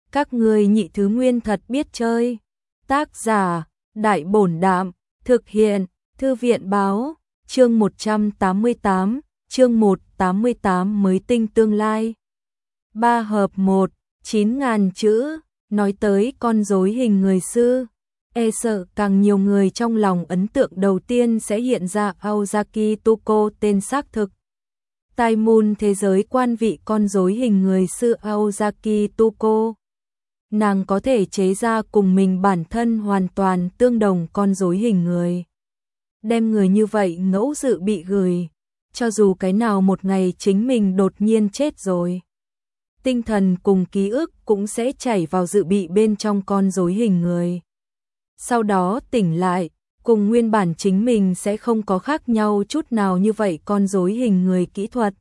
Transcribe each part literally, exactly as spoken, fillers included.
Các ngươi nhị thứ nguyên thật biết chơi. Tác giả, Đại Bổn Đạm, thực hiện, Thư viện Báo, chương một trăm tám mươi tám, chương một trăm tám mươi tám mới tinh tương lai. Ba hợp một, chín ngàn chữ, nói tới con rối hình người sư. E sợ càng nhiều người trong lòng ấn tượng đầu tiên sẽ hiện ra Aozaki Tuko tên xác thực. Tai Moon thế giới quan vị con rối hình người sư Aozaki Tuko. Nàng có thể chế ra cùng mình bản thân hoàn toàn tương đồng con rối hình người. Đem người như vậy ngẫu dự bị gửi, cho dù cái nào một ngày chính mình đột nhiên chết rồi. Tinh thần cùng ký ức cũng sẽ chảy vào dự bị bên trong con rối hình người. Sau đó tỉnh lại, cùng nguyên bản chính mình sẽ không có khác nhau chút nào như vậy con rối hình người kỹ thuật.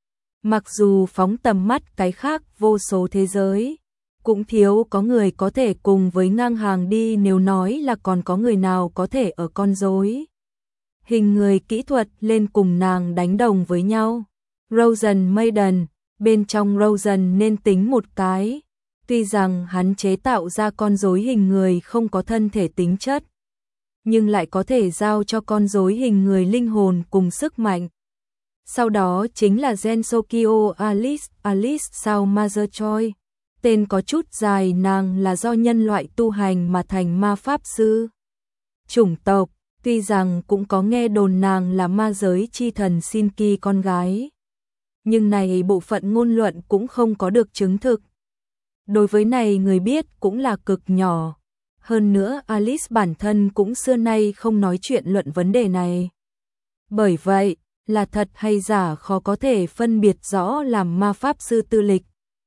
Mặc dù phóng tầm mắt cái khác vô số thế giới, cũng thiếu có người có thể cùng với ngang hàng đi, nếu nói là còn có người nào có thể ở con rối hình người kỹ thuật lên cùng nàng đánh đồng với nhau. Rosen Maiden, bên trong Rosen nên tính một cái, tuy rằng hắn chế tạo ra con rối hình người không có thân thể tính chất, nhưng lại có thể giao cho con rối hình người linh hồn cùng sức mạnh. Sau đó chính là Gensokyo Alice, Alice sao Mother Choi. Tên có chút dài, nàng là do nhân loại tu hành mà thành ma pháp sư. Chủng tộc, tuy rằng cũng có nghe đồn nàng là ma giới chi thần Shinki con gái, nhưng này bộ phận ngôn luận cũng không có được chứng thực. Đối với này người biết cũng là cực nhỏ. Hơn nữa Alice bản thân cũng xưa nay không nói chuyện luận vấn đề này. Bởi vậy, là thật hay giả khó có thể phân biệt rõ làm ma pháp sư tư lịch.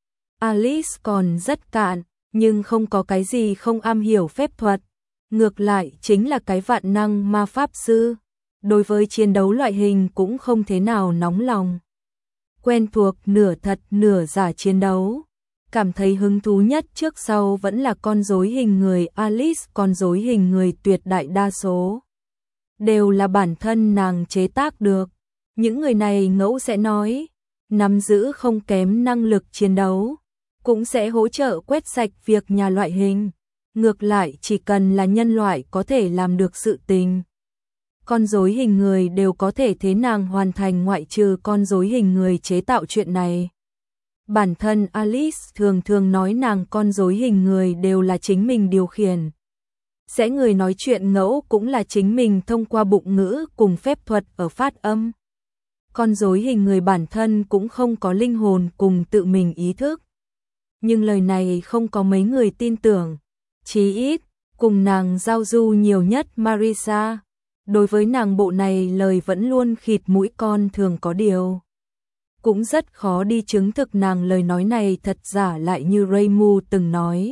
Alice còn rất cạn, nhưng không có cái gì không am hiểu phép thuật. Ngược lại chính là cái vạn năng ma pháp sư. Đối với chiến đấu loại hình cũng không thế nào nóng lòng. Quen thuộc nửa thật nửa giả chiến đấu. Cảm thấy hứng thú nhất trước sau vẫn là con rối hình người Alice. Con rối hình người tuyệt đại đa số đều là bản thân nàng chế tác được. Những người này ngẫu sẽ nói, nắm giữ không kém năng lực chiến đấu, cũng sẽ hỗ trợ quét sạch việc nhà loại hình. Ngược lại chỉ cần là nhân loại có thể làm được sự tình, con rối hình người đều có thể thế nàng hoàn thành, ngoại trừ con rối hình người chế tạo chuyện này. Bản thân Alice thường thường nói nàng con rối hình người đều là chính mình điều khiển. Sẽ người nói chuyện ngẫu cũng là chính mình thông qua bụng ngữ cùng phép thuật ở phát âm. Con rối hình người bản thân cũng không có linh hồn cùng tự mình ý thức. Nhưng lời này không có mấy người tin tưởng. Chí ít, cùng nàng giao du nhiều nhất Marisa. Đối với nàng bộ này lời vẫn luôn khịt mũi con thường có điều. Cũng rất khó đi chứng thực nàng lời nói này thật giả, lại như Reimu từng nói.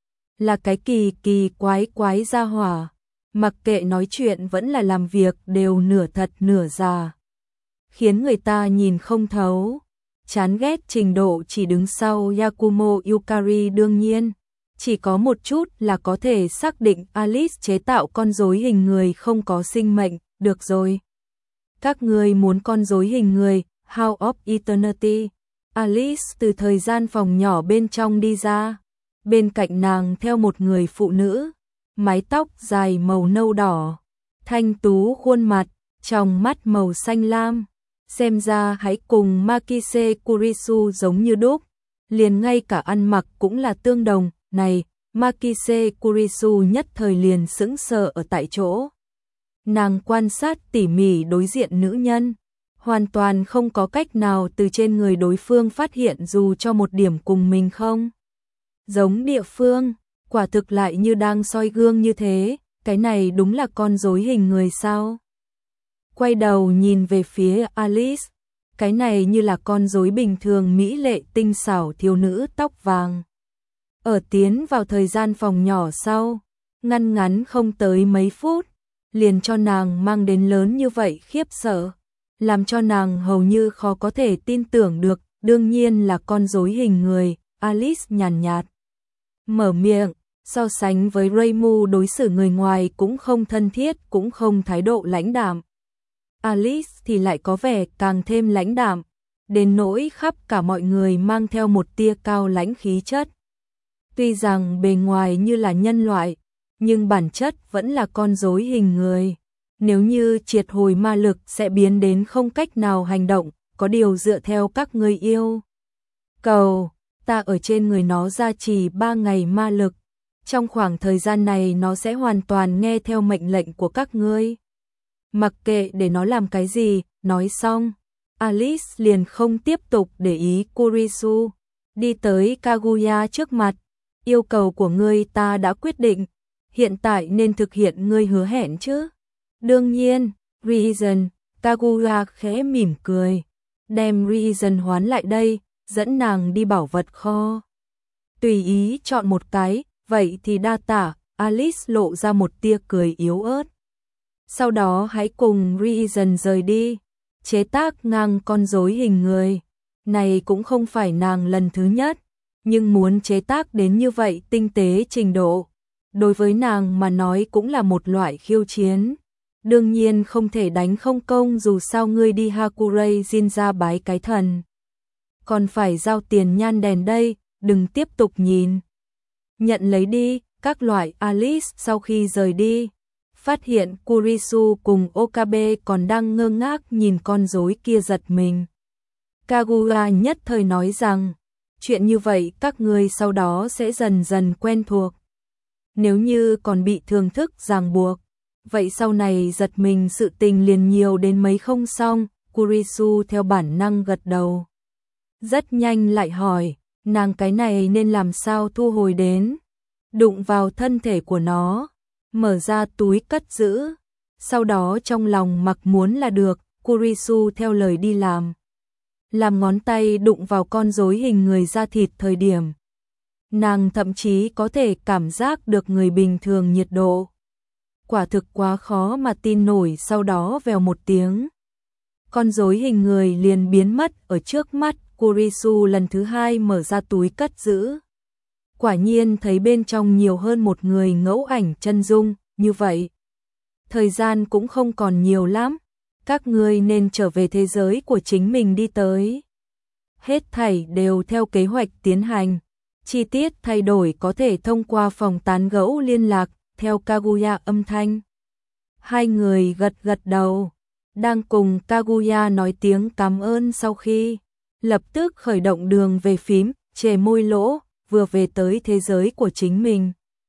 Là cái kỳ kỳ quái quái gia hỏa. Mặc kệ nói chuyện vẫn là làm việc đều nửa thật nửa giả. Khiến người ta nhìn không thấu. Chán ghét trình độ chỉ đứng sau Yakumo Yukari. Đương nhiên, chỉ có một chút là có thể xác định Alice chế tạo con rối hình người không có sinh mệnh. Được rồi. Các người muốn con rối hình người, House of Eternity. Alice từ thời gian phòng nhỏ bên trong đi ra. Bên cạnh nàng theo một người phụ nữ, mái tóc dài màu nâu đỏ, thanh tú khuôn mặt, tròng mắt màu xanh lam. Xem ra hãy cùng Makise Kurisu giống như đúc, liền ngay cả ăn mặc cũng là tương đồng. Này, Makise Kurisu nhất thời liền sững sờ ở tại chỗ. Nàng quan sát tỉ mỉ đối diện nữ nhân, hoàn toàn không có cách nào từ trên người đối phương phát hiện dù cho một điểm cùng mình không giống địa phương. Quả thực lại như đang soi gương như thế. Cái này đúng là con rối hình người sao? Quay đầu nhìn về phía Alice, cái này như là con rối bình thường mỹ lệ tinh xảo thiếu nữ tóc vàng. Ở tiến vào thời gian phòng nhỏ sau, ngăn ngắn không tới mấy phút, liền cho nàng mang đến lớn như vậy khiếp sợ, làm cho nàng hầu như khó có thể tin tưởng được. Đương nhiên là con rối hình người. Alice nhàn nhạt mở miệng, so sánh với Reimu đối xử người ngoài cũng không thân thiết, cũng không thái độ lãnh đạm. Alice thì lại có vẻ càng thêm lãnh đạm, đến nỗi khắp cả mọi người mang theo một tia cao lãnh khí chất. Tuy rằng bề ngoài như là nhân loại, nhưng bản chất vẫn là con rối hình người. Nếu như triệt hồi ma lực sẽ biến đến không cách nào hành động, có điều dựa theo các ngươi yêu cầu, ta ở trên người nó gia trì ba ngày ma lực. Trong khoảng thời gian này nó sẽ hoàn toàn nghe theo mệnh lệnh của các ngươi. Mặc kệ để nó làm cái gì, nói xong, Alice liền không tiếp tục để ý Kurisu, đi tới Kaguya trước mặt. Yêu cầu của ngươi ta đã quyết định, hiện tại nên thực hiện ngươi hứa hẹn chứ. Đương nhiên, Reason, Kaguya khẽ mỉm cười, đem Reason hoán lại đây, dẫn nàng đi bảo vật kho. Tùy ý chọn một cái, vậy thì đa tạ, Alice lộ ra một tia cười yếu ớt. Sau đó hãy cùng Reason rời đi, chế tác ngang con rối hình người. Này cũng không phải nàng lần thứ nhất, nhưng muốn chế tác đến như vậy tinh tế trình độ, đối với nàng mà nói cũng là một loại khiêu chiến. Đương nhiên không thể đánh không công, dù sao ngươi đi Hakurei Jinja bái cái thần. Còn phải giao tiền nhan đèn đây, đừng tiếp tục nhìn. Nhận lấy đi, các loại. Alice sau khi rời đi, phát hiện Kurisu cùng Okabe còn đang ngơ ngác nhìn con rối kia giật mình. Kaguya nhất thời nói rằng, chuyện như vậy các ngươi sau đó sẽ dần dần quen thuộc. Nếu như còn bị thương thức ràng buộc, vậy sau này giật mình sự tình liền nhiều đến mấy không xong. Kurisu theo bản năng gật đầu. Rất nhanh lại hỏi, nàng cái này nên làm sao thu hồi đến? Đụng vào thân thể của nó, mở ra túi cất giữ, sau đó trong lòng mặc muốn là được. Kurisu theo lời đi làm. Làm ngón tay đụng vào con rối hình người da thịt thời điểm, nàng thậm chí có thể cảm giác được người bình thường nhiệt độ. Quả thực quá khó mà tin nổi. Sau đó vèo một tiếng, con rối hình người liền biến mất ở trước mắt. Kurisu lần thứ hai mở ra túi cất giữ, quả nhiên thấy bên trong nhiều hơn một người ngẫu ảnh chân dung. Như vậy, thời gian cũng không còn nhiều lắm, các ngươi nên trở về thế giới của chính mình đi tới. Hết thảy đều theo kế hoạch tiến hành, chi tiết thay đổi có thể thông qua phòng tán gẫu liên lạc. Theo Kaguya âm thanh, hai người gật gật đầu, đang cùng Kaguya nói tiếng cảm ơn sau khi lập tức khởi động đường về phím, chề môi lỗ, vừa về tới thế giới của chính mình.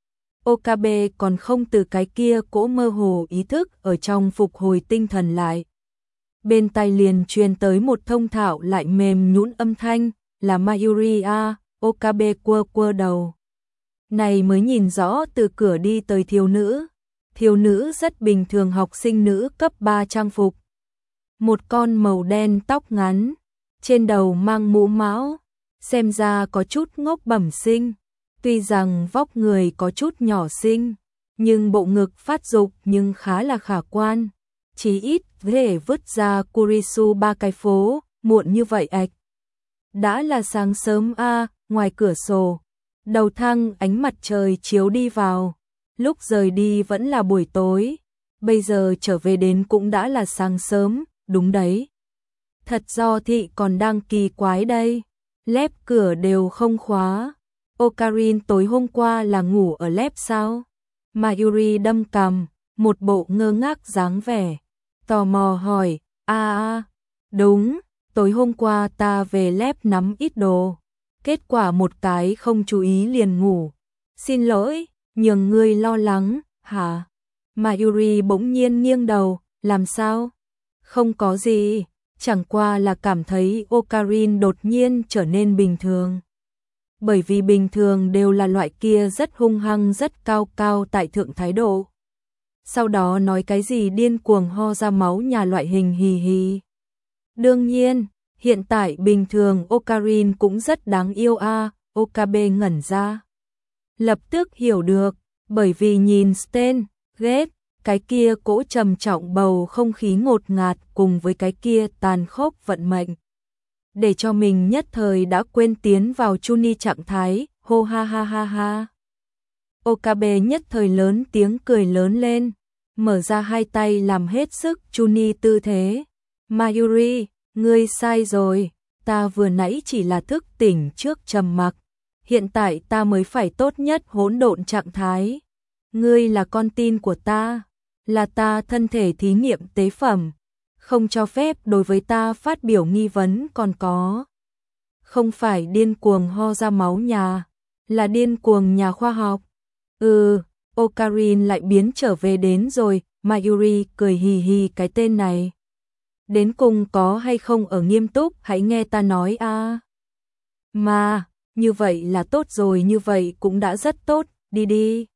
Okabe còn không từ cái kia cỗ mơ hồ ý thức ở trong phục hồi tinh thần lại. Bên tai liền truyền tới một thông thạo lại mềm nhũn âm thanh, là Mayuri a. Okabe quơ quơ đầu. Này mới nhìn rõ từ cửa đi tới thiếu nữ. Thiếu nữ rất bình thường, học sinh nữ cấp ba trang phục. Một con màu đen tóc ngắn, trên đầu mang mũ mão, xem ra có chút ngốc bẩm sinh. Tuy rằng vóc người có chút nhỏ xinh, nhưng bộ ngực phát dục nhưng khá là khả quan. Chí ít có thể vứt ra Kurisu ba cái phố, muộn như vậy ạch. Đã là sáng sớm a, ngoài cửa sổ, đầu thang ánh mặt trời chiếu đi vào. Lúc rời đi vẫn là buổi tối, bây giờ trở về đến cũng đã là sáng sớm, đúng đấy. Thật do thị còn đang kỳ quái đây, lép cửa đều không khóa. Okarin tối hôm qua là ngủ ở lép sao? Mayuri đâm cằm, một bộ ngơ ngác dáng vẻ, tò mò hỏi, a a, đúng, tối hôm qua ta về lép nắm ít đồ, kết quả một cái không chú ý liền ngủ. Xin lỗi, nhường ngươi lo lắng, hả? Mayuri bỗng nhiên nghiêng đầu, làm sao? Không có gì, chẳng qua là cảm thấy Okarin đột nhiên trở nên bình thường. Bởi vì bình thường đều là loại kia rất hung hăng, rất cao cao tại thượng thái độ. Sau đó nói cái gì điên cuồng ho ra máu nhà loại hình, hì hì. Đương nhiên, hiện tại bình thường Okarin cũng rất đáng yêu a. À, Okabe ngẩn ra. Lập tức hiểu được, bởi vì nhìn Sten, ghét, cái kia cỗ trầm trọng bầu không khí ngột ngạt cùng với cái kia tàn khốc vận mệnh. Để cho mình nhất thời đã quên tiến vào Chuni trạng thái, hô ha ha ha ha. Okabe nhất thời lớn tiếng cười lớn lên, mở ra hai tay làm hết sức Chuni tư thế. Mayuri, ngươi sai rồi, ta vừa nãy chỉ là thức tỉnh trước trầm mặc, hiện tại ta mới phải tốt nhất hỗn độn trạng thái. Ngươi là con tin của ta, là ta thân thể thí nghiệm tế phẩm, không cho phép đối với ta phát biểu nghi vấn còn có. Không phải điên cuồng ho ra máu nhà, là điên cuồng nhà khoa học. Ừ, Ocarin lại biến trở về đến rồi, Mayuri cười hì hì cái tên này. Đến cùng có hay không ở nghiêm túc, hãy nghe ta nói a. À. Mà, như vậy là tốt rồi, như vậy cũng đã rất tốt, đi đi.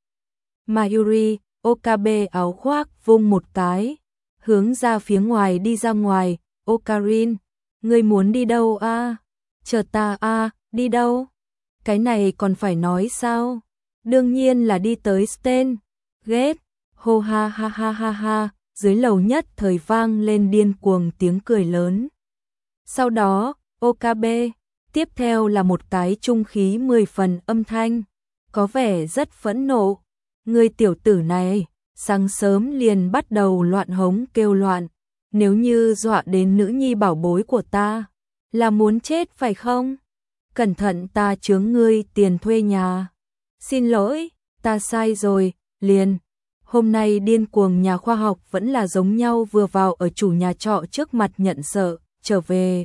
Mayuri, Okabe áo khoác vung một cái, hướng ra phía ngoài đi ra ngoài. Ocarin, ngươi muốn đi đâu a? À? Chờ ta a, à, đi đâu? Cái này còn phải nói sao? Đương nhiên là đi tới Sten. Ghét, hô ha ha ha ha ha, dưới lầu nhất thời vang lên điên cuồng tiếng cười lớn. Sau đó, Okabe, tiếp theo là một cái trung khí mười phần âm thanh, có vẻ rất phẫn nộ. Ngươi tiểu tử này, sáng sớm liền bắt đầu loạn hống kêu loạn, nếu như dọa đến nữ nhi bảo bối của ta, là muốn chết phải không? Cẩn thận ta chướng ngươi tiền thuê nhà. Xin lỗi, ta sai rồi, liền. Hôm nay điên cuồng nhà khoa học vẫn là giống nhau, vừa vào ở chủ nhà trọ trước mặt nhận sợ, trở về.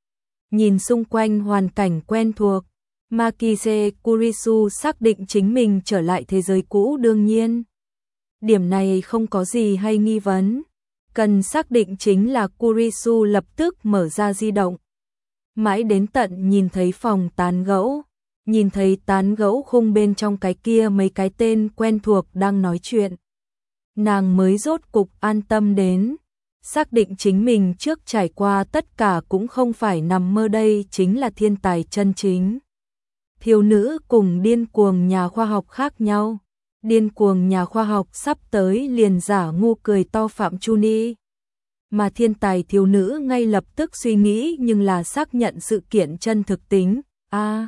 Nhìn xung quanh hoàn cảnh quen thuộc, Makise Kurisu xác định chính mình trở lại thế giới cũ đương nhiên. Điểm này không có gì hay nghi vấn. Cần xác định chính là Kurisu lập tức mở ra di động. Mãi đến tận nhìn thấy phòng tán gẫu, nhìn thấy tán gẫu khung bên trong cái kia mấy cái tên quen thuộc đang nói chuyện. Nàng mới rốt cục an tâm đến, xác định chính mình trước trải qua tất cả cũng không phải nằm mơ, đây chính là thiên tài chân chính. Thiếu nữ cùng điên cuồng nhà khoa học khác nhau. Điên cuồng nhà khoa học sắp tới liền giả ngu cười to Phạm Chu Ni. Mà thiên tài thiếu nữ ngay lập tức suy nghĩ nhưng là xác nhận sự kiện chân thực tính. A. À.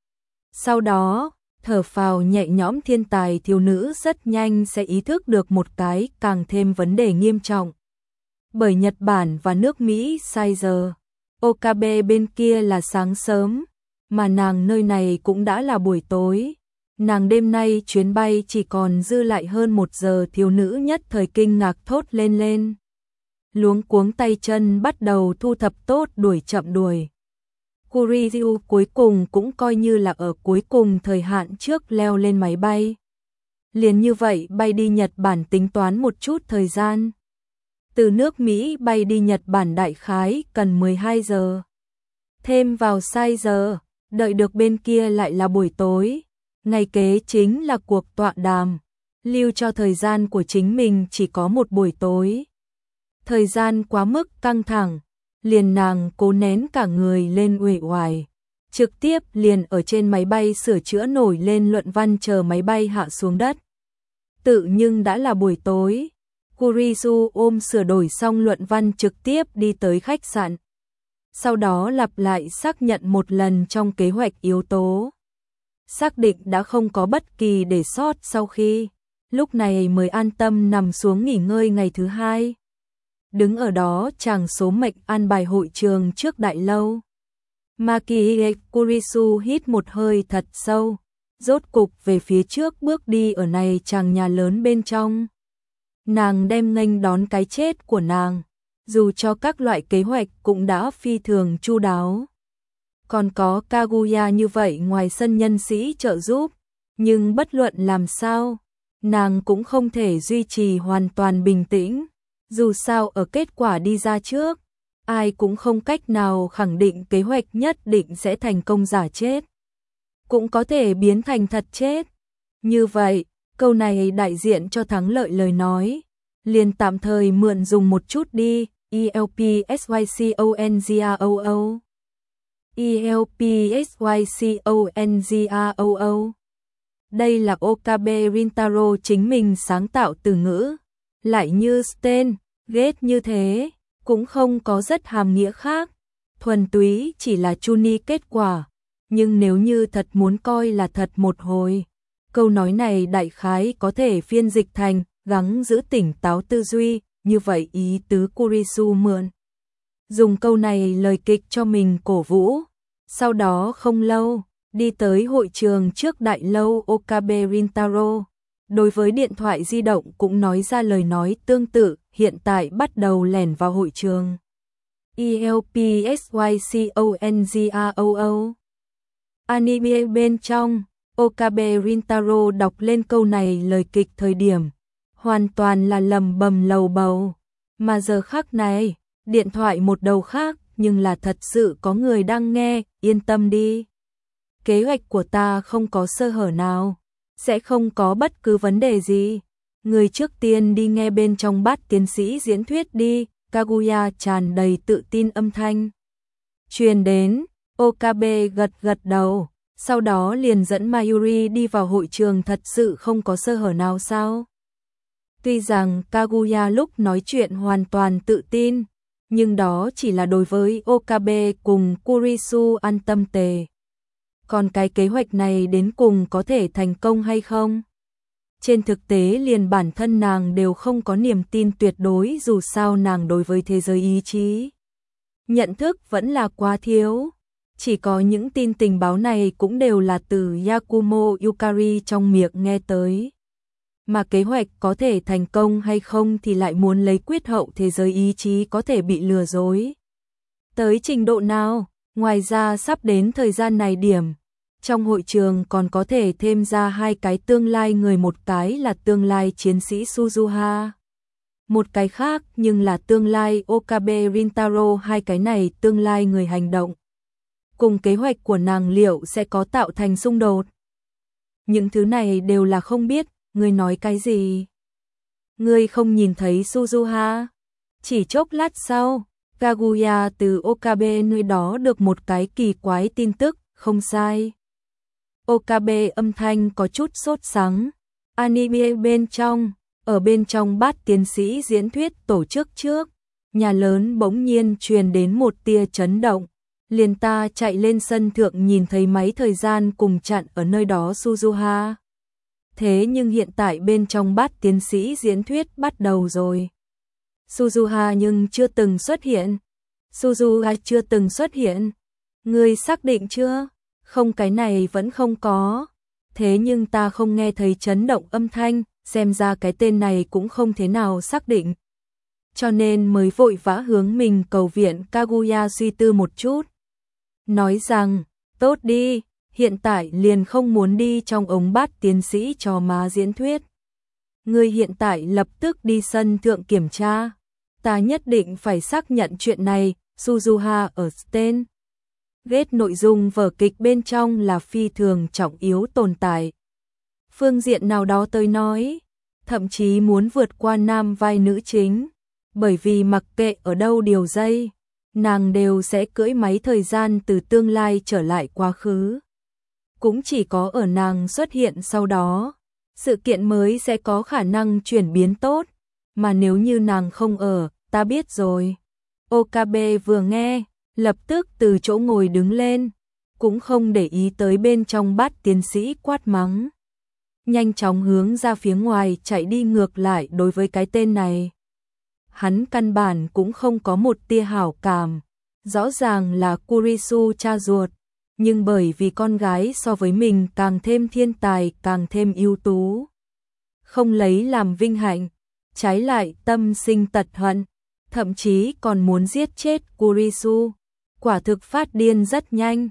Sau đó, thở phào nhẹ nhõm, thiên tài thiếu nữ rất nhanh sẽ ý thức được một cái càng thêm vấn đề nghiêm trọng. Bởi Nhật Bản và nước Mỹ sai giờ, Okabe bên kia là sáng sớm, mà nàng nơi này cũng đã là buổi tối. Nàng đêm nay chuyến bay chỉ còn dư lại hơn một giờ, thiếu nữ nhất thời kinh ngạc thốt lên lên. Luống cuống tay chân bắt đầu thu thập tốt đuổi chậm đuổi. Kurisu cuối cùng cũng coi như là ở cuối cùng thời hạn trước leo lên máy bay. Liền như vậy bay đi Nhật Bản, tính toán một chút thời gian. Từ nước Mỹ bay đi Nhật Bản đại khái cần mười hai giờ. Thêm vào sai giờ, đợi được bên kia lại là buổi tối. Ngày kế chính là cuộc tọa đàm, lưu cho thời gian của chính mình chỉ có một buổi tối. Thời gian quá mức căng thẳng, liền nàng cố nén cả người lên uể oải, trực tiếp liền ở trên máy bay sửa chữa nổi lên luận văn chờ máy bay hạ xuống đất. Tự nhưng đã là buổi tối, Kurisu ôm sửa đổi xong luận văn trực tiếp đi tới khách sạn. Sau đó lặp lại xác nhận một lần trong kế hoạch yếu tố. Xác định đã không có bất kỳ để sót sau khi, lúc này mới an tâm nằm xuống nghỉ ngơi ngày thứ hai. Đứng ở đó chàng số mệnh an bài hội trường trước đại lâu. Maki Kurisu hít một hơi thật sâu, rốt cục về phía trước bước đi ở này chàng nhà lớn bên trong. Nàng đem nghênh đón cái chết của nàng, dù cho các loại kế hoạch cũng đã phi thường chu đáo. Còn có Kaguya như vậy ngoài sân nhân sĩ trợ giúp, nhưng bất luận làm sao, nàng cũng không thể duy trì hoàn toàn bình tĩnh. Dù sao ở kết quả đi ra trước, ai cũng không cách nào khẳng định kế hoạch nhất định sẽ thành công, giả chết cũng có thể biến thành thật chết. Như vậy, câu này đại diện cho thắng lợi lời nói, liền tạm thời mượn dùng một chút đi. E L P S Y C O N G A O O E L P S Y C O N G A O O. Đây là Okabe Rintaro chính mình sáng tạo từ ngữ, lại như Sten, ghét như thế, cũng không có rất hàm nghĩa khác, thuần túy chỉ là Chuni kết quả. Nhưng nếu như thật muốn coi là thật một hồi, câu nói này đại khái có thể phiên dịch thành gắng giữ tỉnh táo tư duy, như vậy ý tứ Kurisu mượn dùng câu này lời kịch cho mình cổ vũ. Sau đó không lâu, đi tới hội trường trước đại lâu Okabe Rintaro. Đối với điện thoại di động cũng nói ra lời nói tương tự, hiện tại bắt đầu lẻn vào hội trường. E L P S Y C O N G R O O. Anime bên trong, Okabe Rintaro đọc lên câu này lời kịch thời điểm, hoàn toàn là lầm bầm lầu bầu. Mà giờ khắc này, điện thoại một đầu khác, nhưng là thật sự có người đang nghe, yên tâm đi. Kế hoạch của ta không có sơ hở nào, sẽ không có bất cứ vấn đề gì. Người trước tiên đi nghe bên trong Bát tiến sĩ diễn thuyết đi, Kaguya tràn đầy tự tin âm thanh truyền đến. Okabe gật gật đầu, sau đó liền dẫn Mayuri đi vào hội trường. Thật sự không có sơ hở nào sao? Tuy rằng Kaguya lúc nói chuyện hoàn toàn tự tin, nhưng đó chỉ là đối với Okabe cùng Kurisu an tâm tề. Còn cái kế hoạch này đến cùng có thể thành công hay không? Trên thực tế liền bản thân nàng đều không có niềm tin tuyệt đối, dù sao nàng đối với thế giới ý chí nhận thức vẫn là quá thiếu. Chỉ có những tin tình báo này cũng đều là từ Yakumo Yukari trong miệng nghe tới. Mà kế hoạch có thể thành công hay không thì lại muốn lấy quyết hậu thế giới ý chí có thể bị lừa dối. Tới trình độ nào? Ngoài ra sắp đến thời gian này điểm, trong hội trường còn có thể thêm ra hai cái tương lai người, một cái là tương lai chiến sĩ Suzuha, một cái khác nhưng là tương lai Okabe Rintaro. Hai cái này tương lai người hành động cùng kế hoạch của nàng liệu sẽ có tạo thành xung đột? Những thứ này đều là không biết. Ngươi nói cái gì? Ngươi không nhìn thấy Suzuha? Chỉ chốc lát sau, Kaguya từ Okabe nơi đó được một cái kỳ quái tin tức, không sai. Okabe âm thanh có chút sốt sắng. Anime bên trong, ở bên trong Bát tiến sĩ diễn thuyết tổ chức trước, nhà lớn bỗng nhiên truyền đến một tia chấn động. Liền ta chạy lên sân thượng nhìn thấy máy thời gian cùng chặn ở nơi đó Suzuha. Thế nhưng hiện tại bên trong Bát tiến sĩ diễn thuyết bắt đầu rồi. Suzuha nhưng chưa từng xuất hiện. Suzuha chưa từng xuất hiện. Ngươi xác định chưa? Không, cái này vẫn không có. Thế nhưng ta không nghe thấy chấn động âm thanh, xem ra cái tên này cũng không thế nào xác định. Cho nên mới vội vã hướng mình cầu viện. Kaguya suy tư một chút, nói rằng, tốt đi, hiện tại liền không muốn đi trong ống Bát tiến sĩ cho má diễn thuyết. Ngươi hiện tại lập tức đi sân thượng kiểm tra. Ta nhất định phải xác nhận chuyện này. Suzuha ở Sten Gate nội dung vở kịch bên trong là phi thường trọng yếu tồn tại. Phương diện nào đó tới nói, thậm chí muốn vượt qua nam vai nữ chính, bởi vì mặc kệ ở đâu điều dây, nàng đều sẽ cưỡi máy thời gian từ tương lai trở lại quá khứ. Cũng chỉ có ở nàng xuất hiện sau đó, sự kiện mới sẽ có khả năng chuyển biến tốt, mà nếu như nàng không ở, ta biết rồi. Okabe vừa nghe, lập tức từ chỗ ngồi đứng lên, cũng không để ý tới bên trong Bát tiến sĩ quát mắng. Nhanh chóng hướng ra phía ngoài chạy đi. Ngược lại đối với cái tên này, hắn căn bản cũng không có một tia hảo cảm. Rõ ràng là Kurisu cha ruột, nhưng bởi vì con gái so với mình càng thêm thiên tài, càng thêm ưu tú, không lấy làm vinh hạnh, trái lại tâm sinh tật hận, thậm chí còn muốn giết chết Kurisu. Quả thực phát điên rất nhanh.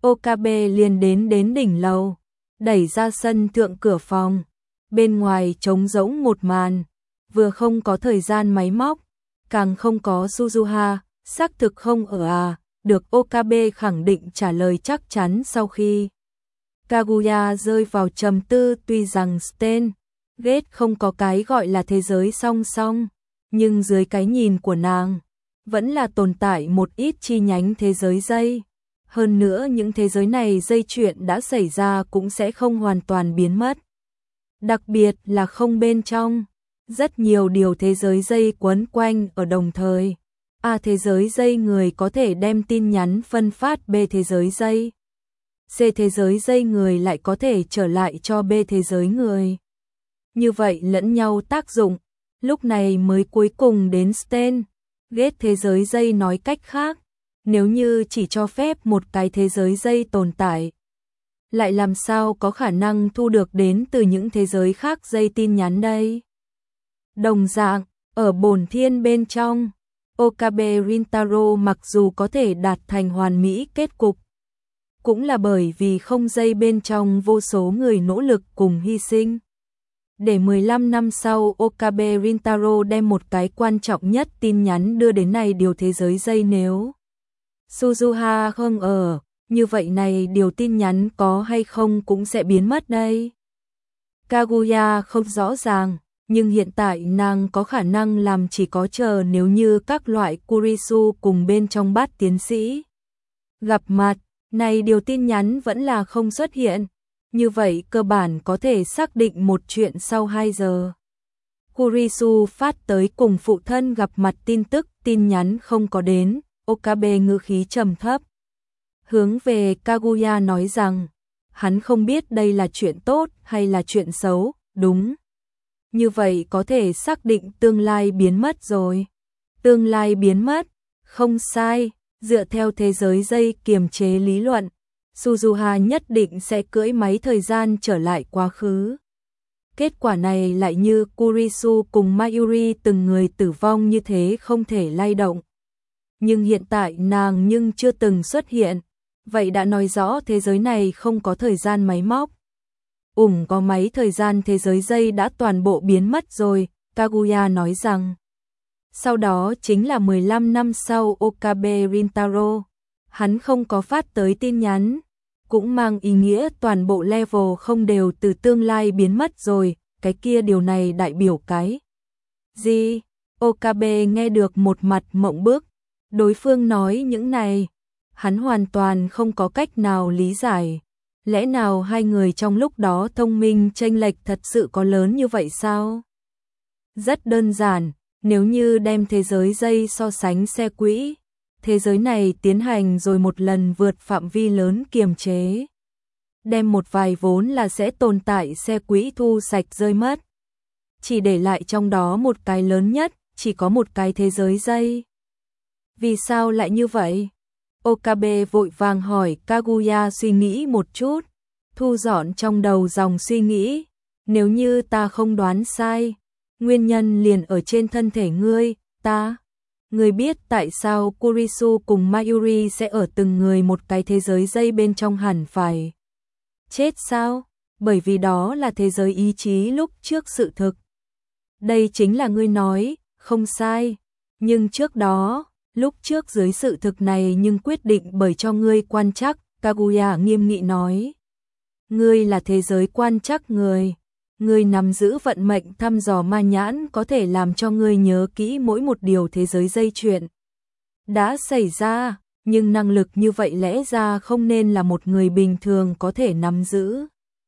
Okabe liền đến đến đỉnh lầu, đẩy ra sân thượng cửa phòng. Bên ngoài trống rỗng một màn, vừa không có thời gian máy móc, càng không có Suzuha. Xác thực không ở à? Được Okabe khẳng định trả lời chắc chắn. Sau khi Kaguya rơi vào trầm tư, tuy rằng Sten Gate không có cái gọi là thế giới song song, nhưng dưới cái nhìn của nàng, vẫn là tồn tại một ít chi nhánh thế giới dây. Hơn nữa những thế giới này dây chuyện đã xảy ra cũng sẽ không hoàn toàn biến mất. Đặc biệt là không bên trong, rất nhiều điều thế giới dây quấn quanh ở đồng thời. A thế giới dây người có thể đem tin nhắn phân phát B thế giới dây. C thế giới dây người lại có thể trở lại cho B thế giới người. Như vậy lẫn nhau tác dụng, lúc này mới cuối cùng đến Sten Gate thế giới dây. Nói cách khác, nếu như chỉ cho phép một cái thế giới dây tồn tại, lại làm sao có khả năng thu được đến từ những thế giới khác dây tin nhắn đây? Đồng dạng, ở bổn thiên bên trong, Okabe Rintaro mặc dù có thể đạt thành hoàn mỹ kết cục, cũng là bởi vì không dây bên trong vô số người nỗ lực cùng hy sinh. Để mười lăm năm sau Okabe Rintaro đem một cái quan trọng nhất tin nhắn đưa đến này điều thế giới dây, nếu Suzuha không ở, như vậy này điều tin nhắn có hay không cũng sẽ biến mất đây. Kaguya không rõ ràng, nhưng hiện tại nàng có khả năng làm chỉ có chờ nếu như các loại Kurisu cùng bên trong bát tiến sĩ gặp mặt, này điều tin nhắn vẫn là không xuất hiện. Như vậy cơ bản có thể xác định một chuyện sau hai giờ. Kurisu phát tới cùng phụ thân gặp mặt tin tức, tin nhắn không có đến, Okabe ngữ khí trầm thấp. Hướng về Kaguya nói rằng, hắn không biết đây là chuyện tốt hay là chuyện xấu, đúng. Như vậy có thể xác định tương lai biến mất rồi. Tương lai biến mất, không sai, dựa theo thế giới dây kiềm chế lý luận, Suzuha nhất định sẽ cưỡi máy thời gian trở lại quá khứ. Kết quả này lại như Kurisu cùng Mayuri từng người tử vong như thế không thể lay động. Nhưng hiện tại nàng nhưng chưa từng xuất hiện, vậy đã nói rõ thế giới này không có thời gian máy móc. Ủng có máy thời gian thế giới dây đã toàn bộ biến mất rồi, Kaguya nói rằng. Sau đó chính là mười lăm năm sau Okabe Rintaro, hắn không có phát tới tin nhắn, cũng mang ý nghĩa toàn bộ level không đều từ tương lai biến mất rồi, cái kia điều này đại biểu cái gì? Okabe nghe được một mặt mộng bức, đối phương nói những này, hắn hoàn toàn không có cách nào lý giải. Lẽ nào hai người trong lúc đó thông minh chênh lệch thật sự có lớn như vậy sao? Rất đơn giản, nếu như đem thế giới dây so sánh xe quỹ, thế giới này tiến hành rồi một lần vượt phạm vi lớn kiềm chế. Đem một vài vốn là sẽ tồn tại xe quỹ thu sạch rơi mất. Chỉ để lại trong đó một cái lớn nhất, chỉ có một cái thế giới dây. Vì sao lại như vậy? Okabe vội vàng hỏi. Kaguya suy nghĩ một chút, thu dọn trong đầu dòng suy nghĩ. Nếu như ta không đoán sai, nguyên nhân liền ở trên thân thể ngươi, ta. Ngươi biết tại sao Kurisu cùng Mayuri sẽ ở từng người một cái thế giới dây bên trong hẳn phải chết sao? Bởi vì đó là thế giới ý chí lúc trước sự thực. Đây chính là ngươi nói, không sai. Nhưng trước đó, lúc trước dưới sự thực này nhưng quyết định bởi cho ngươi quan trắc, Kaguya nghiêm nghị nói. Ngươi là thế giới quan trắc người. Ngươi nắm giữ vận mệnh thăm dò ma nhãn có thể làm cho ngươi nhớ kỹ mỗi một điều thế giới dây chuyện đã xảy ra, nhưng năng lực như vậy lẽ ra không nên là một người bình thường có thể nắm giữ.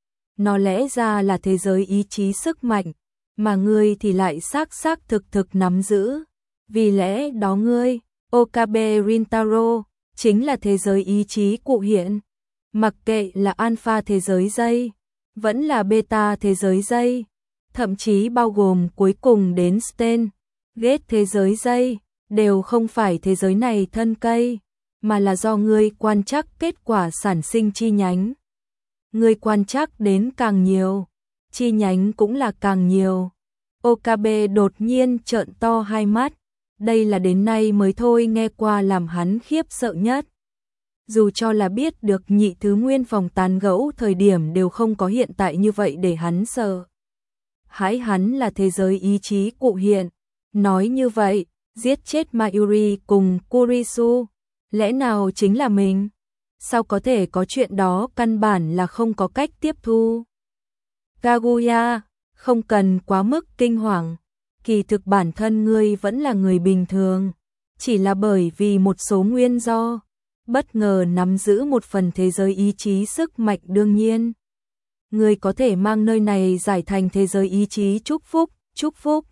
Nó lẽ ra là thế giới ý chí sức mạnh, mà ngươi thì lại xác xác thực thực nắm giữ. Vì lẽ đó ngươi, Okabe Rintaro, chính là thế giới ý chí cụ hiện. Mặc kệ là alpha thế giới dây, vẫn là beta thế giới dây, thậm chí bao gồm cuối cùng đến Sten, Gate thế giới dây, đều không phải thế giới này thân cây, mà là do ngươi quan trắc kết quả sản sinh chi nhánh. Ngươi quan trắc đến càng nhiều, chi nhánh cũng là càng nhiều. Okabe đột nhiên trợn to hai mắt, đây là đến nay mới thôi nghe qua làm hắn khiếp sợ nhất. Dù cho là biết được nhị thứ nguyên phòng tán gẫu thời điểm đều không có hiện tại như vậy để hắn sợ. Hãi hắn là thế giới ý chí cụ hiện. Nói như vậy, giết chết Mayuri cùng Kurisu, lẽ nào chính là mình? Sao có thể có chuyện đó, căn bản là không có cách tiếp thu. Kaguya, không cần quá mức kinh hoàng. Kỳ thực bản thân ngươi vẫn là người bình thường. Chỉ là bởi vì một số nguyên do, bất ngờ nắm giữ một phần thế giới ý chí sức mạnh đương nhiên. Ngươi có thể mang nơi này giải thành thế giới ý chí chúc phúc, chúc phúc.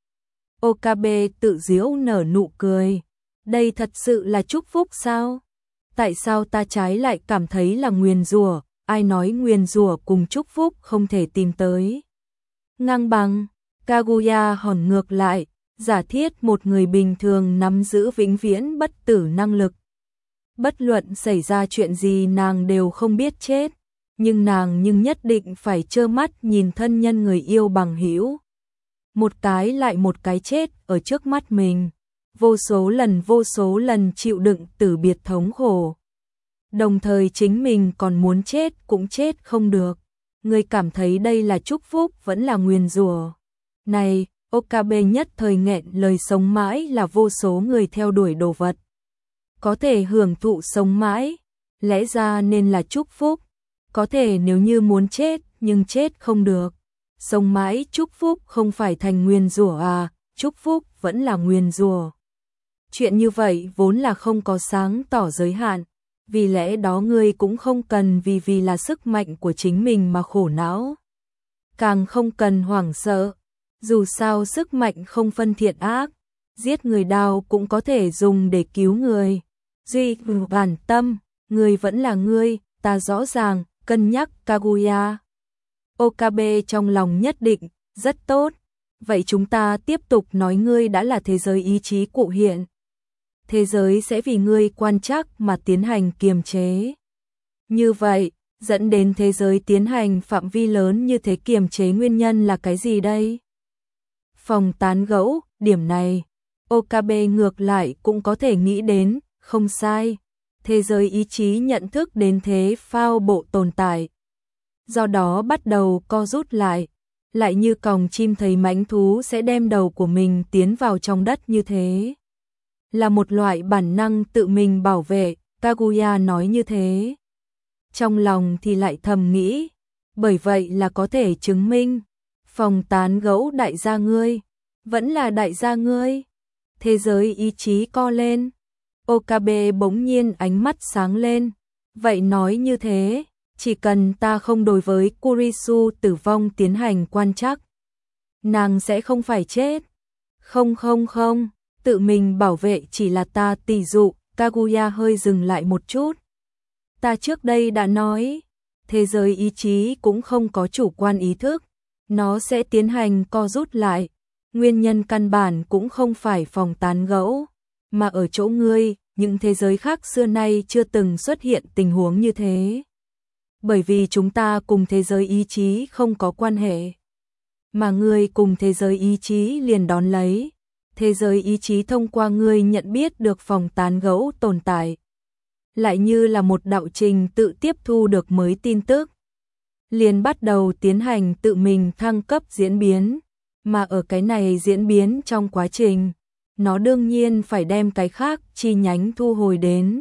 Okabe tự giễu nở nụ cười. Đây thật sự là chúc phúc sao? Tại sao ta trái lại cảm thấy là nguyền rủa? Ai nói nguyền rủa cùng chúc phúc không thể tìm tới ngang bằng? Kaguya hỏi ngược lại, giả thiết một người bình thường nắm giữ vĩnh viễn bất tử năng lực. Bất luận xảy ra chuyện gì nàng đều không biết chết. nhưng nàng nhưng nhất định phải trơ mắt nhìn thân nhân người yêu bằng hữu. Một cái lại một cái chết ở trước mắt mình, vô số lần vô số lần chịu đựng tử biệt thống khổ. Đồng thời chính mình còn muốn chết cũng chết không được. Người cảm thấy đây là chúc phúc vẫn là nguyền rủa. Này, Okabe nhất thời nghẹn lời, sống mãi là vô số người theo đuổi đồ vật. Có thể hưởng thụ sống mãi, lẽ ra nên là chúc phúc. Có thể nếu như muốn chết, nhưng chết không được. Sống mãi chúc phúc không phải thành nguyền rủa à, chúc phúc vẫn là nguyền rủa. Chuyện như vậy vốn là không có sáng tỏ giới hạn, vì lẽ đó ngươi cũng không cần vì vì là sức mạnh của chính mình mà khổ não. Càng không cần hoảng sợ, dù sao sức mạnh không phân thiện ác, giết người đao cũng có thể dùng để cứu người. Duy bản tâm, ngươi vẫn là ngươi, ta rõ ràng, cân nhắc Kaguya. Okabe trong lòng nhất định, rất tốt. Vậy chúng ta tiếp tục nói, ngươi đã là thế giới ý chí cụ hiện. Thế giới sẽ vì ngươi quan trắc mà tiến hành kiềm chế. Như vậy, dẫn đến thế giới tiến hành phạm vi lớn như thế kiềm chế nguyên nhân là cái gì đây? Phòng tán gẫu, điểm này, Okabe ngược lại cũng có thể nghĩ đến, không sai. Thế giới ý chí nhận thức đến thế phao bộ tồn tại. Do đó bắt đầu co rút lại, lại như còng chim thấy mãnh thú sẽ đem đầu của mình tiến vào trong đất như thế. Là một loại bản năng tự mình bảo vệ, Kaguya nói như thế. Trong lòng thì lại thầm nghĩ, bởi vậy là có thể chứng minh, phòng tán gẫu đại gia ngươi, vẫn là đại gia ngươi. Thế giới ý chí co lên, Okabe bỗng nhiên ánh mắt sáng lên, vậy nói như thế, chỉ cần ta không đối với Kurisu tử vong tiến hành quan trắc, nàng sẽ không phải chết. Không không không, tự mình bảo vệ chỉ là ta tỷ dụ. Kaguya hơi dừng lại một chút. Ta trước đây đã nói, thế giới ý chí cũng không có chủ quan ý thức, nó sẽ tiến hành co rút lại. Nguyên nhân căn bản cũng không phải phòng tán gẫu, mà ở chỗ ngươi, những thế giới khác xưa nay chưa từng xuất hiện tình huống như thế. Bởi vì chúng ta cùng thế giới ý chí không có quan hệ, mà ngươi cùng thế giới ý chí liền đón lấy. Thế giới ý chí thông qua ngươi nhận biết được phòng tán gẫu tồn tại, lại như là một đạo trình tự tiếp thu được mới tin tức, liền bắt đầu tiến hành tự mình thăng cấp diễn biến, mà ở cái này diễn biến trong quá trình, nó đương nhiên phải đem cái khác chi nhánh thu hồi đến.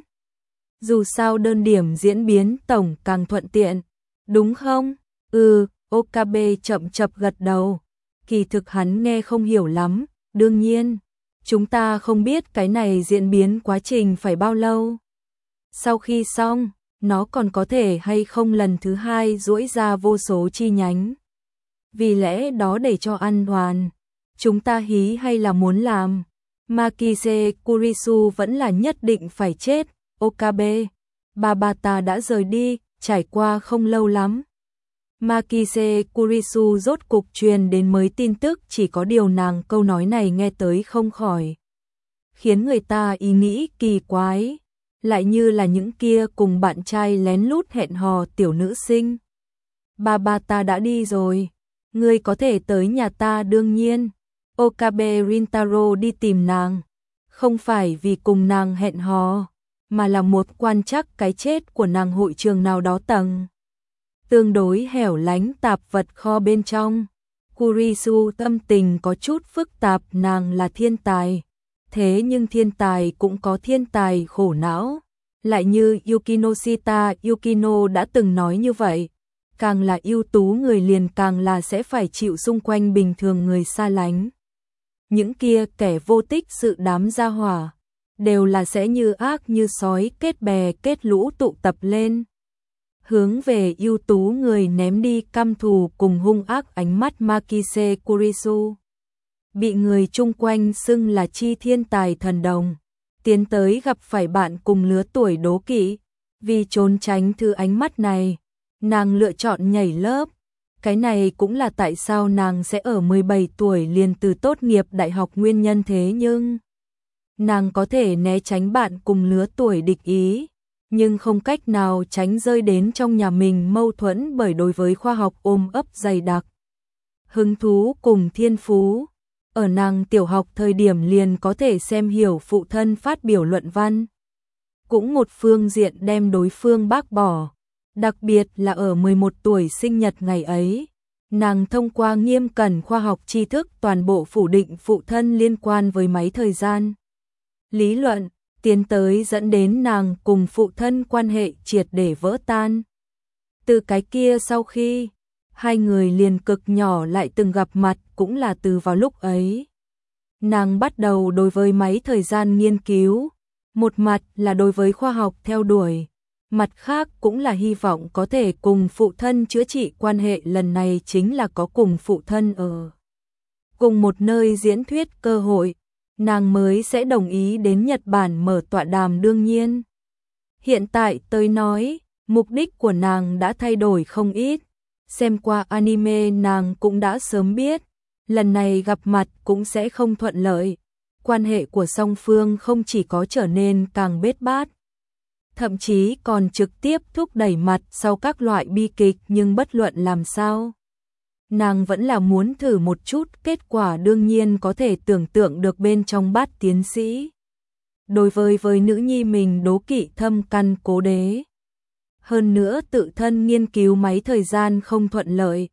Dù sao đơn điểm diễn biến tổng càng thuận tiện, đúng không? Ừ, Okabe chậm chập gật đầu. Kỳ thực hắn nghe không hiểu lắm, đương nhiên, chúng ta không biết cái này diễn biến quá trình phải bao lâu. Sau khi xong, nó còn có thể hay không lần thứ hai duỗi ra vô số chi nhánh. Vì lẽ đó để cho an toàn, chúng ta hí hay là muốn làm. Makise Kurisu vẫn là nhất định phải chết. Okabe, Babata đã rời đi, trải qua không lâu lắm. Makise Kurisu rốt cục truyền đến mới tin tức, chỉ có điều nàng câu nói này nghe tới không khỏi khiến người ta ý nghĩ kỳ quái, lại như là những kia cùng bạn trai lén lút hẹn hò tiểu nữ sinh. Babata đã đi rồi, ngươi có thể tới nhà ta. Đương nhiên, Okabe Rintaro đi tìm nàng, không phải vì cùng nàng hẹn hò, mà là một quan trắc cái chết của nàng hội trường nào đó tầng tương đối hẻo lánh tạp vật kho bên trong. Kurisu tâm tình có chút phức tạp, nàng là thiên tài, thế nhưng thiên tài cũng có thiên tài khổ não, lại như Yukinoshita Yukino đã từng nói như vậy, càng là ưu tú người liền càng là sẽ phải chịu xung quanh bình thường người xa lánh. Những kia kẻ vô tích sự đám gia hỏa, đều là sẽ như ác như sói kết bè kết lũ tụ tập lên, hướng về ưu tú người ném đi căm thù cùng hung ác ánh mắt. Makise Kurisu bị người chung quanh xưng là chi thiên tài thần đồng, tiến tới gặp phải bạn cùng lứa tuổi đố kỵ, vì trốn tránh thứ ánh mắt này, nàng lựa chọn nhảy lớp. Cái này cũng là tại sao nàng sẽ ở mười bảy tuổi liền từ tốt nghiệp đại học nguyên nhân. Thế nhưng nàng có thể né tránh bạn cùng lứa tuổi địch ý, nhưng không cách nào tránh rơi đến trong nhà mình mâu thuẫn bởi đối với khoa học ôm ấp dày đặc. Hứng thú cùng thiên phú. Ở nàng tiểu học thời điểm liền có thể xem hiểu phụ thân phát biểu luận văn. Cũng một phương diện đem đối phương bác bỏ. Đặc biệt là ở mười một tuổi sinh nhật ngày ấy. Nàng thông qua nghiêm cẩn khoa học tri thức toàn bộ phủ định phụ thân liên quan với máy thời gian. Lý luận, tiến tới dẫn đến nàng cùng phụ thân quan hệ triệt để vỡ tan. Từ cái kia sau khi, hai người liền cực nhỏ lại từng gặp mặt cũng là từ vào lúc ấy. Nàng bắt đầu đối với máy thời gian nghiên cứu, một mặt là đối với khoa học theo đuổi, mặt khác cũng là hy vọng có thể cùng phụ thân chữa trị quan hệ, lần này chính là có cùng phụ thân ở cùng một nơi diễn thuyết cơ hội, nàng mới sẽ đồng ý đến Nhật Bản mở tọa đàm. Đương nhiên, hiện tại tôi nói, mục đích của nàng đã thay đổi không ít, xem qua anime nàng cũng đã sớm biết, lần này gặp mặt cũng sẽ không thuận lợi, quan hệ của song phương không chỉ có trở nên càng bết bát, thậm chí còn trực tiếp thúc đẩy mặt sau các loại bi kịch, nhưng bất luận làm sao, nàng vẫn là muốn thử một chút kết quả. Đương nhiên có thể tưởng tượng được bên trong Bát tiến sĩ, đối với với nữ nhi mình đố kỵ thâm căn cố đế. Hơn nữa tự thân nghiên cứu máy thời gian không thuận lợi.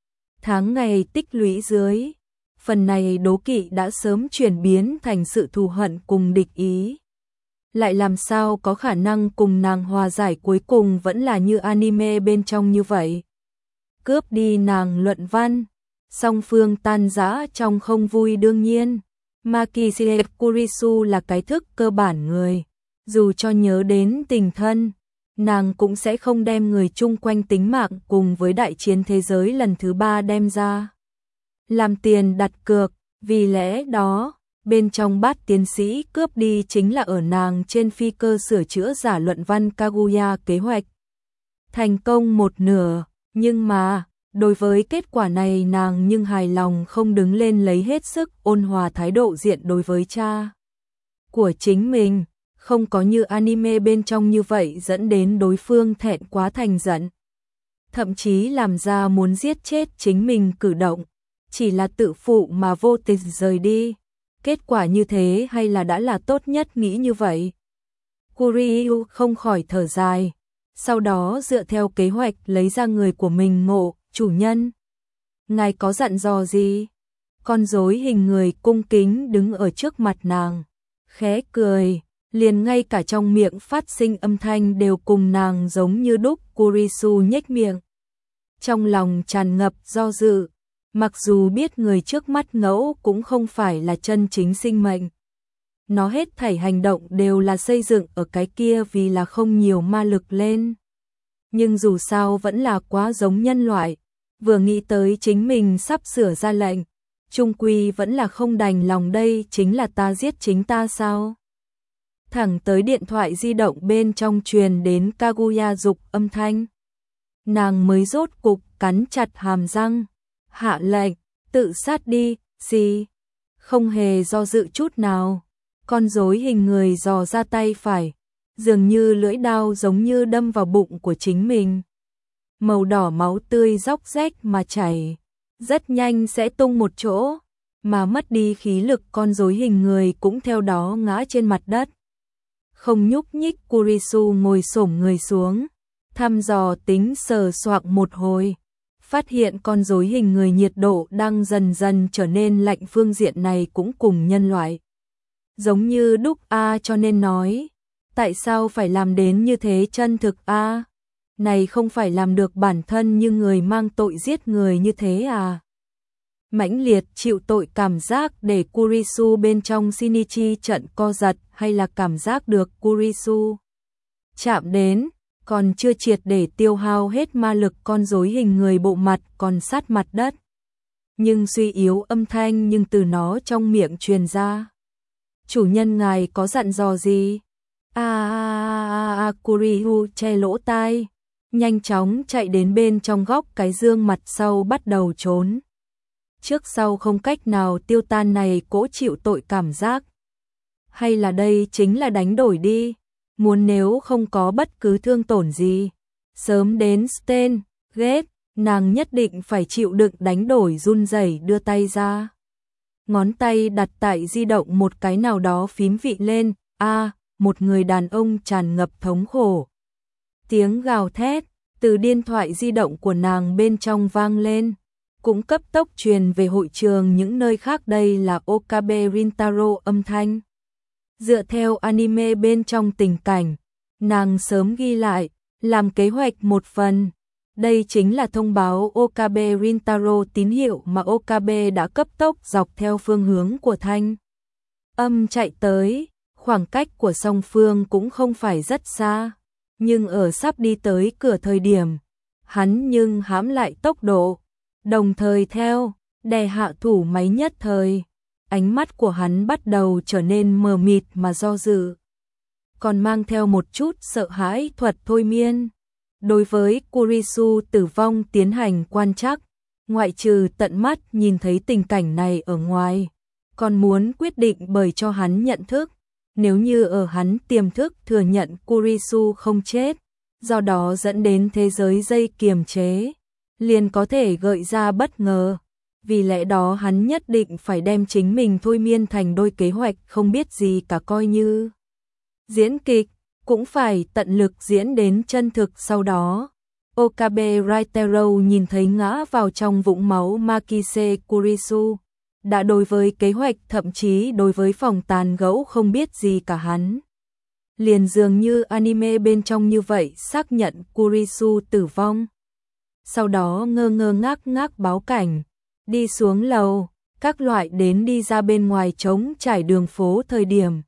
Tháng ngày tích lũy dưới, phần này đố kỵ đã sớm chuyển biến thành sự thù hận cùng địch ý. Lại làm sao có khả năng cùng nàng hòa giải, cuối cùng vẫn là như anime bên trong như vậy. Cướp đi nàng luận văn, song phương tan rã trong không vui. Đương nhiên, Makishige Kurisu là cái thức cơ bản người, dù cho nhớ đến tình thân, nàng cũng sẽ không đem người chung quanh tính mạng cùng với đại chiến thế giới lần thứ ba đem ra làm tiền đặt cược. Vì lẽ đó, bên trong Bát tiến sĩ cướp đi chính là ở nàng trên phi cơ sửa chữa giả luận văn Kaguya kế hoạch. Thành công một nửa, nhưng mà, đối với kết quả này nàng nhưng hài lòng không, đứng lên lấy hết sức ôn hòa thái độ diện đối với cha của chính mình, không có như anime bên trong như vậy dẫn đến đối phương thẹn quá thành giận, thậm chí làm ra muốn giết chết chính mình cử động, chỉ là tự phụ mà vô tình rời đi. Kết quả như thế hay là đã là tốt nhất, nghĩ như vậy. Kuryu không khỏi thở dài, sau đó dựa theo kế hoạch lấy ra người của mình. Ngộ, chủ nhân, ngài có dặn dò gì? Con rối hình người cung kính đứng ở trước mặt nàng, khẽ cười, liền ngay cả trong miệng phát sinh âm thanh đều cùng nàng giống như đúc. Kurisu nhếch miệng, trong lòng tràn ngập do dự, mặc dù biết người trước mắt ngẫu cũng không phải là chân chính sinh mệnh. Nó hết thảy hành động đều là xây dựng ở cái kia vì là không nhiều ma lực lên. Nhưng dù sao vẫn là quá giống nhân loại, vừa nghĩ tới chính mình sắp sửa ra lệnh, chung quy vẫn là không đành lòng. Đây chính là ta giết chính ta sao? Thẳng tới điện thoại di động bên trong truyền đến Kaguya dục âm thanh. Nàng mới rốt cục cắn chặt hàm răng, hạ lệnh, tự sát đi. Gì? Không hề do dự chút nào, con rối hình người dò ra tay phải, dường như lưỡi dao giống như đâm vào bụng của chính mình. Màu đỏ máu tươi róc rách mà chảy, rất nhanh sẽ tung một chỗ, mà mất đi khí lực, con rối hình người cũng theo đó ngã trên mặt đất. Không nhúc nhích. Kurisu ngồi xổm người xuống, thăm dò tính sờ soạng một hồi, phát hiện con rối hình người nhiệt độ đang dần dần trở nên lạnh, phương diện này cũng cùng nhân loại giống như đúc a, cho nên nói, tại sao phải làm đến như thế chân thực a? Này không phải làm được bản thân như người mang tội giết người như thế à? Mãnh liệt chịu tội cảm giác để Kurisu bên trong Shinichi trận co giật, hay là cảm giác được Kurisu chạm đến, còn chưa triệt để tiêu hao hết ma lực, con rối hình người bộ mặt còn sát mặt đất. Nhưng suy yếu âm thanh nhưng từ nó trong miệng truyền ra. Chủ nhân ngài có dặn dò gì? A a a a, Kuryu che lỗ tai, nhanh chóng chạy đến bên trong góc cái dương mặt sau bắt đầu trốn. Trước sau không cách nào tiêu tan này cỗ chịu tội cảm giác. Hay là đây chính là đánh đổi đi? muốn nếu không có bất cứ thương tổn gì, sớm đến Stan Gate, nàng nhất định phải chịu đựng đánh đổi run rẩy đưa tay ra. Ngón tay đặt tại di động một cái nào đó phím vị lên, a, một người đàn ông tràn ngập thống khổ. Tiếng gào thét từ điện thoại di động của nàng bên trong vang lên, cũng cấp tốc truyền về hội trường những nơi khác. Đây là Okabe Rintaro âm thanh. Dựa theo anime bên trong tình cảnh, nàng sớm ghi lại, làm kế hoạch một phần. Đây chính là thông báo Okabe Rintaro, tín hiệu mà Okabe đã cấp tốc dọc theo phương hướng của thanh âm chạy tới. Khoảng cách của song phương cũng không phải rất xa, nhưng ở sắp đi tới cửa thời điểm, hắn nhưng hãm lại tốc độ, đồng thời theo đè hạ thủ máy nhất thời. Ánh mắt của hắn bắt đầu trở nên mờ mịt mà do dự, còn mang theo một chút sợ hãi thuật thôi miên. Đối với Kurisu tử vong tiến hành quan trắc, ngoại trừ tận mắt nhìn thấy tình cảnh này ở ngoài, còn muốn quyết định bởi cho hắn nhận thức. Nếu như ở hắn tiềm thức thừa nhận Kurisu không chết, do đó dẫn đến thế giới dây kiềm chế, liền có thể gợi ra bất ngờ. Vì lẽ đó hắn nhất định phải đem chính mình thôi miên thành đôi kế hoạch không biết gì cả, coi như diễn kịch, cũng phải tận lực diễn đến chân thực. Sau đó, Okabe Raitaro nhìn thấy ngã vào trong vũng máu Makise Kurisu, đã đối với kế hoạch, thậm chí đối với phòng tàn gẫu không biết gì cả hắn, liền dường như anime bên trong như vậy xác nhận Kurisu tử vong. Sau đó ngơ ngơ ngác ngác báo cảnh, đi xuống lầu, các loại đến đi ra bên ngoài trống trải đường phố thời điểm.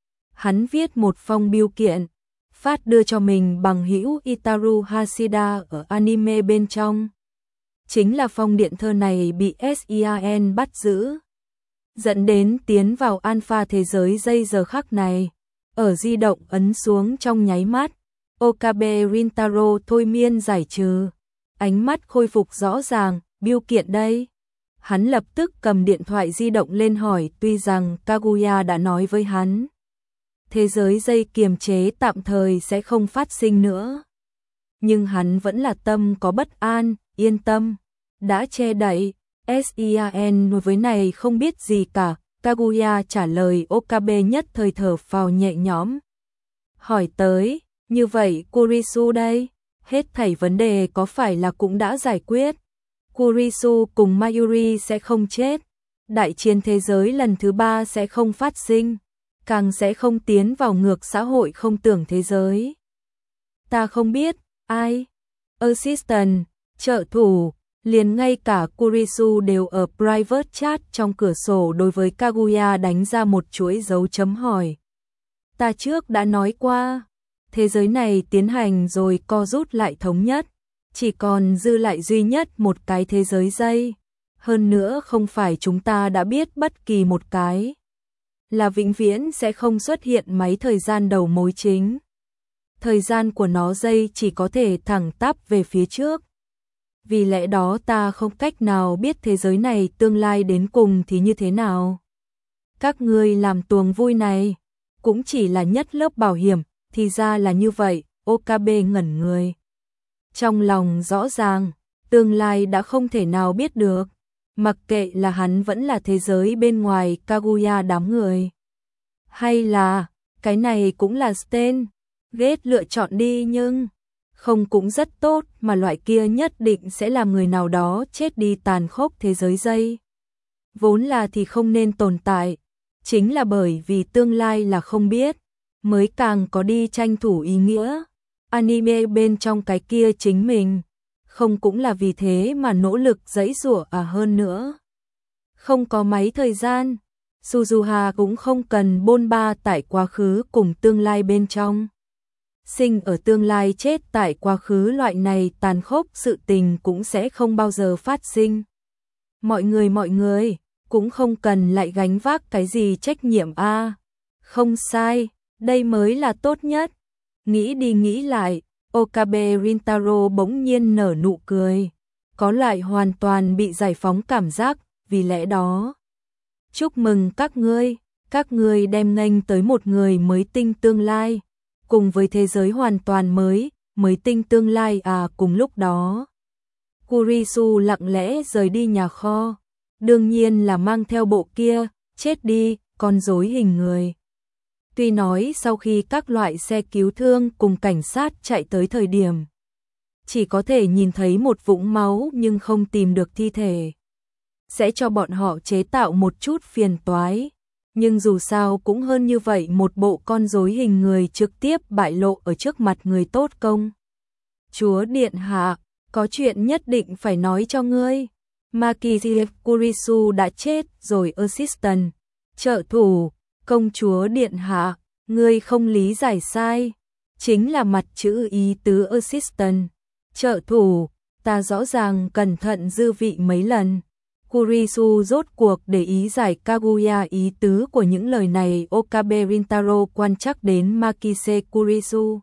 Hắn viết một phong bưu kiện, phát đưa cho mình bằng hữu Itaru Hashida ở anime bên trong. Chính là phong điện thơ này bị Sean bắt giữ, dẫn đến tiến vào alpha thế giới dây giờ khắc này. Ở di động ấn xuống trong nháy mắt, Okabe Rintaro thôi miên giải trừ, ánh mắt khôi phục rõ ràng. Bưu kiện đây. Hắn lập tức cầm điện thoại di động lên hỏi, tuy rằng Kaguya đã nói với hắn, thế giới dây kiềm chế tạm thời sẽ không phát sinh nữa, nhưng hắn vẫn là tâm có bất an. Yên tâm, đã che đậy. Sean nói với này không biết gì cả. Kaguya trả lời. Okabe nhất thời thở phào nhẹ nhõm, hỏi tới, như vậy Kurisu đây, hết thảy vấn đề có phải là cũng đã giải quyết? Kurisu cùng Mayuri sẽ không chết, đại chiến thế giới lần thứ ba sẽ không phát sinh, càng sẽ không tiến vào ngược xã hội không tưởng thế giới. Ta không biết, ai? Assistant, trợ thủ, liền ngay cả Kurisu đều ở private chat trong cửa sổ đối với Kaguya đánh ra một chuỗi dấu chấm hỏi. Ta trước đã nói qua, thế giới này tiến hành rồi co rút lại thống nhất, chỉ còn dư lại duy nhất một cái thế giới dây. Hơn nữa không phải chúng ta đã biết bất kỳ một cái là vĩnh viễn sẽ không xuất hiện máy thời gian đầu mối chính. Thời gian của nó dây chỉ có thể thẳng tắp về phía trước. Vì lẽ đó ta không cách nào biết thế giới này tương lai đến cùng thì như thế nào. Các ngươi làm tuồng vui này cũng chỉ là nhất lớp bảo hiểm, thì ra là như vậy. Okabe ngẩn người. Trong lòng rõ ràng, tương lai đã không thể nào biết được. Mặc kệ là hắn vẫn là thế giới bên ngoài Kaguya đám người. Hay là, cái này cũng là Stan Gate lựa chọn đi, nhưng không cũng rất tốt, mà loại kia nhất định sẽ làm người nào đó chết đi tàn khốc. Thế giới dây vốn là thì không nên tồn tại, chính là bởi vì tương lai là không biết, mới càng có đi tranh thủ ý nghĩa. Anime bên trong cái kia chính mình, không cũng là vì thế mà nỗ lực giãy giụa à? Hơn nữa, không có máy thời gian, Suzuha cũng không cần bôn ba tại quá khứ cùng tương lai bên trong. Sinh ở tương lai chết tại quá khứ, loại này tàn khốc sự tình cũng sẽ không bao giờ phát sinh. Mọi người mọi người cũng không cần lại gánh vác cái gì trách nhiệm a. À, không sai, đây mới là tốt nhất. Nghĩ đi nghĩ lại, Okabe Rintaro bỗng nhiên nở nụ cười, có loại hoàn toàn bị giải phóng cảm giác. Vì lẽ đó, chúc mừng các ngươi, các ngươi đem nghênh tới một người mới tinh tương lai. cùng với thế giới hoàn toàn mới, mới tinh tương lai à. Cùng lúc đó, Kurisu lặng lẽ rời đi nhà kho, đương nhiên là mang theo bộ kia, chết đi, con rối hình người. Tuy nói sau khi các loại xe cứu thương cùng cảnh sát chạy tới thời điểm, chỉ có thể nhìn thấy một vũng máu nhưng không tìm được thi thể, sẽ cho bọn họ chế tạo một chút phiền toái. Nhưng dù sao cũng hơn như vậy một bộ con rối hình người trực tiếp bại lộ ở trước mặt người tốt. Công chúa điện hạ, có chuyện nhất định phải nói cho ngươi. Makishi Kurisu đã chết rồi. Assistant, trợ thủ, công chúa điện hạ, ngươi không lý giải sai, chính là mặt chữ ý tứ assistant, trợ thủ, ta rõ ràng cẩn thận dư vị mấy lần. Kurisu rốt cuộc để ý giải Kaguya ý tứ của những lời này. Okabe Rintaro quan chắc đến Makise Kurisu.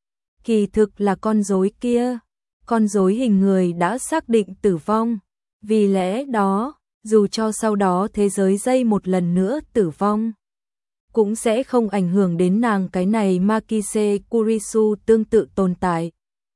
Kỳ thực là con rối kia, con rối hình người đã xác định tử vong, vì lẽ đó, dù cho sau đó thế giới dây một lần nữa tử vong, cũng sẽ không ảnh hưởng đến nàng. Cái này Makise Kurisu tương tự tồn tại,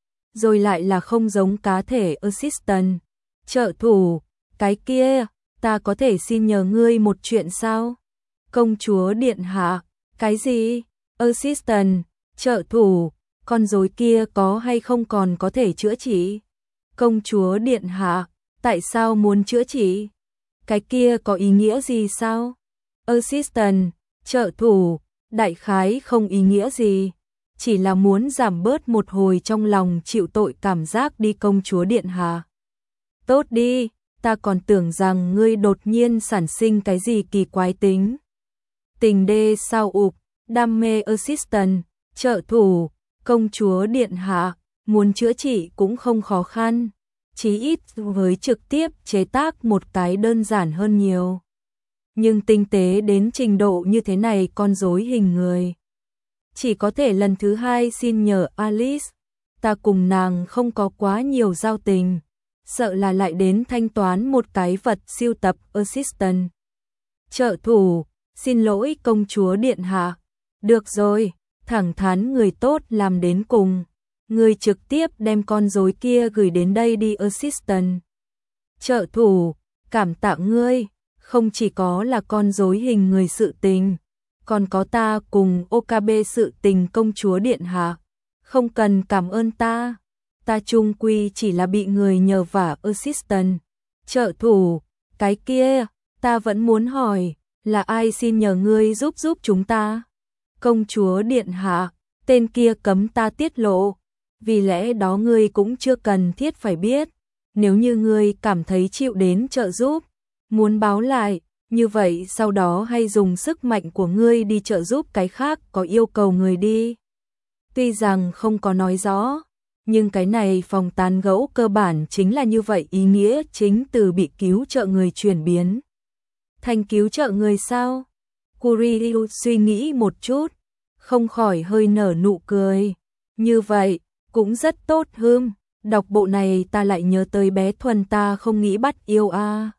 rồi lại là không giống cá thể assistant, trợ thủ. Cái kia, ta có thể xin nhờ ngươi một chuyện sao? Công chúa điện hạ, cái gì? Assistant, trợ thủ, con rối kia có hay không còn có thể chữa trị? Công chúa điện hạ, tại sao muốn chữa trị? Cái kia có ý nghĩa gì sao? Assistant, trợ thủ, đại khái không ý nghĩa gì, chỉ là muốn giảm bớt một hồi trong lòng chịu tội cảm giác đi. Công chúa điện hạ. Tốt đi, ta còn tưởng rằng ngươi đột nhiên sản sinh cái gì kỳ quái tính. Tình đê sao ụp, đam mê assistant, trợ thủ, công chúa điện hạ, muốn chữa trị cũng không khó khăn, chí ít với trực tiếp chế tác một cái đơn giản hơn nhiều. Nhưng tinh tế đến trình độ như thế này con rối hình người, chỉ có thể lần thứ hai xin nhờ Alice, ta cùng nàng không có quá nhiều giao tình, sợ là lại đến thanh toán một cái vật siêu tập assistant. Trợ thủ, xin lỗi công chúa điện hạ. Được rồi, thẳng thắn người tốt làm đến cùng. Người trực tiếp đem con rối kia gửi đến đây đi assistant. Trợ thủ, cảm tạ ngươi, không chỉ có là con rối hình người sự tình, còn có ta cùng Okabe sự tình. Công chúa điện hạ, không cần cảm ơn ta. Ta chung quy chỉ là bị người nhờ vả assistant, trợ thủ, cái kia, ta vẫn muốn hỏi, là ai xin nhờ ngươi giúp giúp chúng ta? Công chúa điện hạ, tên kia cấm ta tiết lộ, vì lẽ đó ngươi cũng chưa cần thiết phải biết, nếu như ngươi cảm thấy chịu đến trợ giúp, muốn báo lại, như vậy sau đó hay dùng sức mạnh của ngươi đi trợ giúp cái khác có yêu cầu người đi. Tuy rằng không có nói rõ, nhưng cái này phòng tán gẫu cơ bản chính là như vậy. Ý nghĩa chính từ bị cứu trợ người chuyển biến thành cứu trợ người sao? Kuriyu suy nghĩ một chút, không khỏi hơi nở nụ cười. Như vậy, cũng rất tốt hưm, đọc bộ này ta lại nhớ tới bé Thuần ta không nghĩ bắt yêu a. À.